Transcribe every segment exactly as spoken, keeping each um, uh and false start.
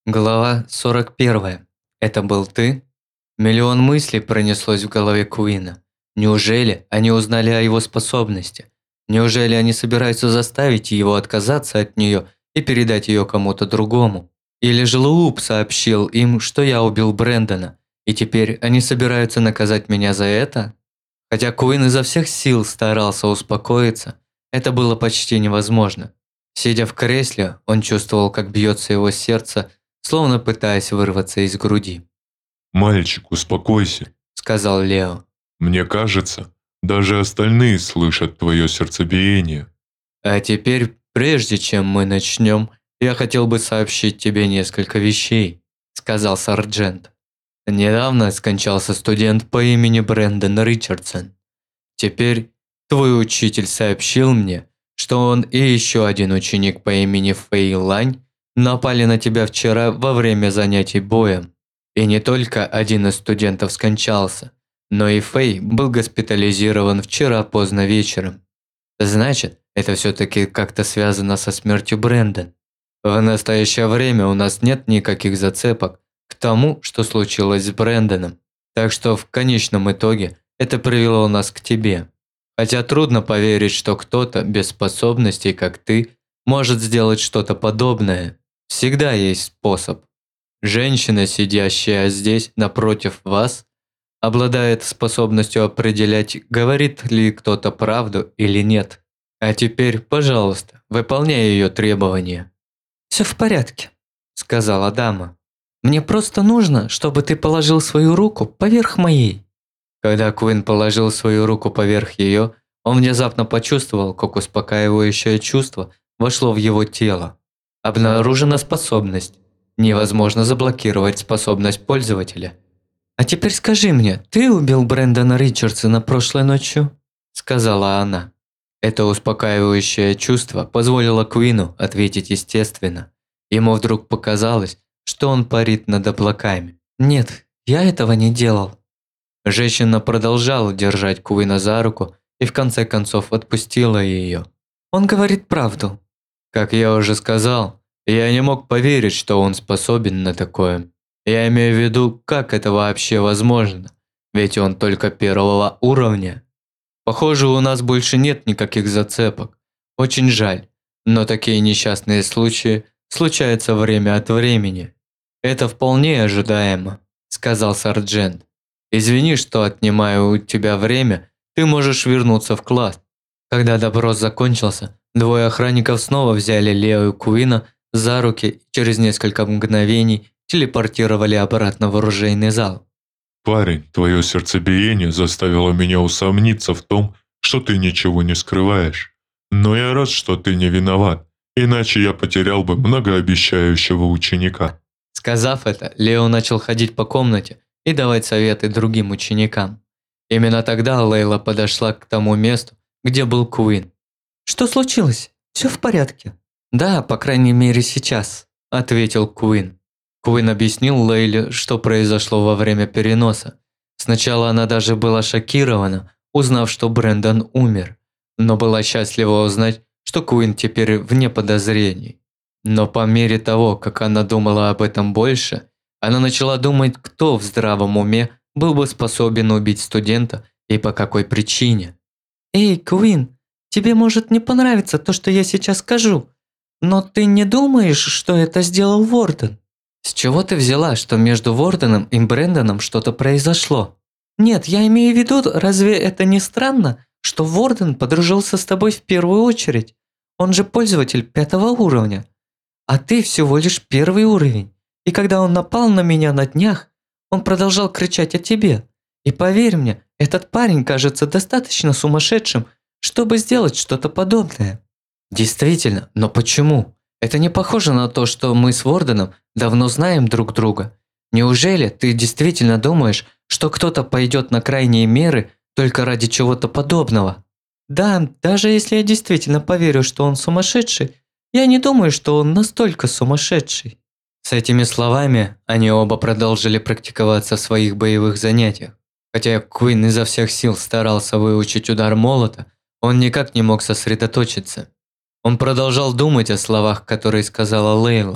Глава сорок первая. Это был ты? Миллион мыслей пронеслось в голове Куина. Неужели они узнали о его способности? Неужели они собираются заставить его отказаться от нее и передать ее кому-то другому? Или же Лууп сообщил им, что я убил Брэндона, и теперь они собираются наказать меня за это? Хотя Куин изо всех сил старался успокоиться, это было почти невозможно. Сидя в кресле, он чувствовал, как бьется его сердце, словно пытаясь вырваться из груди. «Мальчик, успокойся», – сказал Лео. «Мне кажется, даже остальные слышат твое сердцебиение». А теперь, прежде чем мы начнем, я хотел бы сообщить тебе несколько вещей, – сказал сержант. Недавно скончался студент по имени Брэндон Ричардсон. Теперь твой учитель сообщил мне, что он и еще один ученик по имени Фэй Лань напали на тебя вчера во время занятий боем. И не только один из студентов скончался, но и Фэй был госпитализирован вчера поздно вечером. Значит, это все-таки как-то связано со смертью Брэндон. В настоящее время у нас нет никаких зацепок к тому, что случилось с Брэндоном. Так что в конечном итоге это привело нас к тебе. Хотя трудно поверить, что кто-то без способностей, как ты, может сделать что-то подобное. Всегда есть способ. Женщина, сидящая здесь напротив вас, обладает способностью определять, говорит ли кто-то правду или нет. А теперь, пожалуйста, выполняй ее требования. «Все в порядке», – сказала дама. «Мне просто нужно, чтобы ты положил свою руку поверх моей». Когда Куин положил свою руку поверх ее, он внезапно почувствовал, как успокаивающее чувство вошло в его тело. Обнаружена способность. Невозможно заблокировать способность пользователя. «А теперь скажи мне, ты убил Брэндона Ричардсона прошлой ночью?» – сказала она. Это успокаивающее чувство позволило Куину ответить естественно. Ему вдруг показалось, что он парит над облаками. «Нет, я этого не делал». Женщина продолжала держать Куина за руку и в конце концов отпустила ее. «Он говорит правду». Как я уже сказал, я не мог поверить, что он способен на такое. Я имею в виду, как это вообще возможно, ведь он только первого уровня. Похоже, у нас больше нет никаких зацепок. Очень жаль, но такие несчастные случаи случаются время от времени. Это вполне ожидаемо, сказал сержант. Извини, что отнимаю у тебя время, ты можешь вернуться в класс. Когда допрос закончился, двое охранников снова взяли Лео и Куина за руки и через несколько мгновений телепортировали обратно в оружейный зал. «Парень, твое сердцебиение заставило меня усомниться в том, что ты ничего не скрываешь. Но я рад, что ты не виноват, иначе я потерял бы многообещающего ученика». Сказав это, Лео начал ходить по комнате и давать советы другим ученикам. Именно тогда Лейла подошла к тому месту, где был Куин. «Что случилось? Все в порядке?» «Да, по крайней мере сейчас», – ответил Куин. Куин объяснил Лейле, что произошло во время переноса. Сначала она даже была шокирована, узнав, что Брэндон умер, но была счастлива узнать, что Куин теперь вне подозрений. Но по мере того, как она думала об этом больше, она начала думать, кто в здравом уме был бы способен убить студента и по какой причине. «Эй, Куин, тебе может не понравиться то, что я сейчас скажу, но ты не думаешь, что это сделал Ворден?» «С чего ты взяла, что между Ворденом и Брэндоном что-то произошло?» «Нет, я имею в виду, разве это не странно, что Ворден подружился с тобой в первую очередь? Он же пользователь пятого уровня, а ты всего лишь первый уровень. И когда он напал на меня на днях, он продолжал кричать о тебе. И поверь мне, этот парень кажется достаточно сумасшедшим, чтобы сделать что-то подобное». «Действительно, но почему? Это не похоже на то, что мы с Ворденом давно знаем друг друга. Неужели ты действительно думаешь, что кто-то пойдет на крайние меры только ради чего-то подобного?» «Да, даже если я действительно поверю, что он сумасшедший, я не думаю, что он настолько сумасшедший». С этими словами они оба продолжили практиковаться в своих боевых занятиях. Хотя Куин изо всех сил старался выучить удар молота, он никак не мог сосредоточиться. Он продолжал думать о словах, которые сказала Лейла.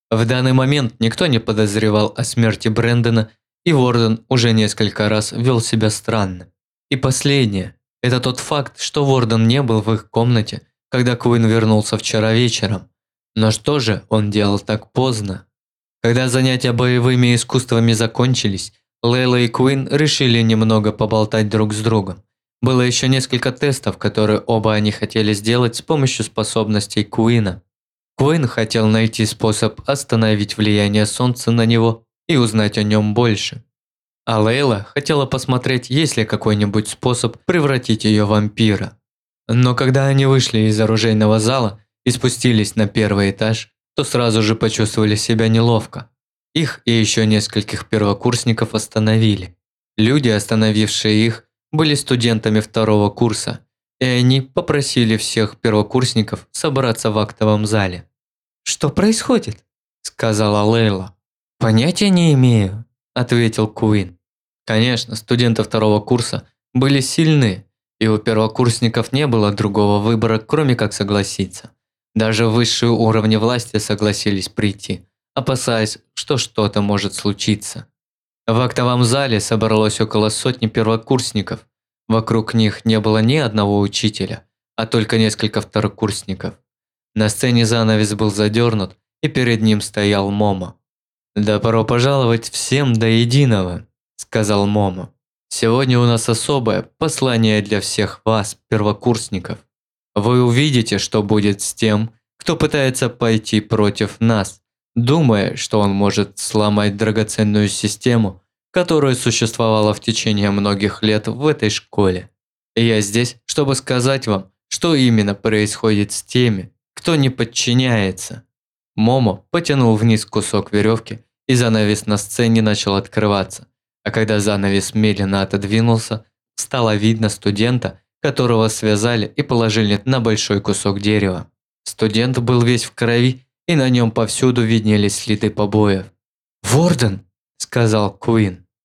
В данный момент никто не подозревал о смерти Брэндона, и Ворден уже несколько раз вел себя странно. И последнее – это тот факт, что Ворден не был в их комнате, когда Куин вернулся вчера вечером. Но что же он делал так поздно? Когда занятия боевыми искусствами закончились, Лейла и Куин решили немного поболтать друг с другом. Было еще несколько тестов, которые оба они хотели сделать с помощью способностей Куина. Куин хотел найти способ остановить влияние Солнца на него и узнать о нем больше. А Лейла хотела посмотреть, есть ли какой-нибудь способ превратить ее в вампира. Но когда они вышли из оружейного зала и спустились на первый этаж, то сразу же почувствовали себя неловко. Их и еще нескольких первокурсников остановили. Люди, остановившие их, были студентами второго курса, и они попросили всех первокурсников собраться в актовом зале. «Что происходит?» – сказала Лейла. «Понятия не имею», – ответил Куин. Конечно, студенты второго курса были сильны, и у первокурсников не было другого выбора, кроме как согласиться. Даже высшие уровни власти согласились прийти, опасаясь, что что-то может случиться. В актовом зале собралось около сотни первокурсников. Вокруг них не было ни одного учителя, а только несколько второкурсников. На сцене занавес был задернут, и перед ним стоял Момо. «Добро пожаловать всем до единого», – сказал Момо. «Сегодня у нас особое послание для всех вас, первокурсников. Вы увидите, что будет с тем, кто пытается пойти против нас, думая, что он может сломать драгоценную систему, которая существовала в течение многих лет в этой школе. И я здесь, чтобы сказать вам, что именно происходит с теми, кто не подчиняется». Момо потянул вниз кусок веревки, и занавес на сцене начал открываться. А когда занавес медленно отодвинулся, стало видно студента, которого связали и положили на большой кусок дерева. Студент был весь в крови, и на нем повсюду виднелись следы побоев. «Ворден!» – сказал Куин.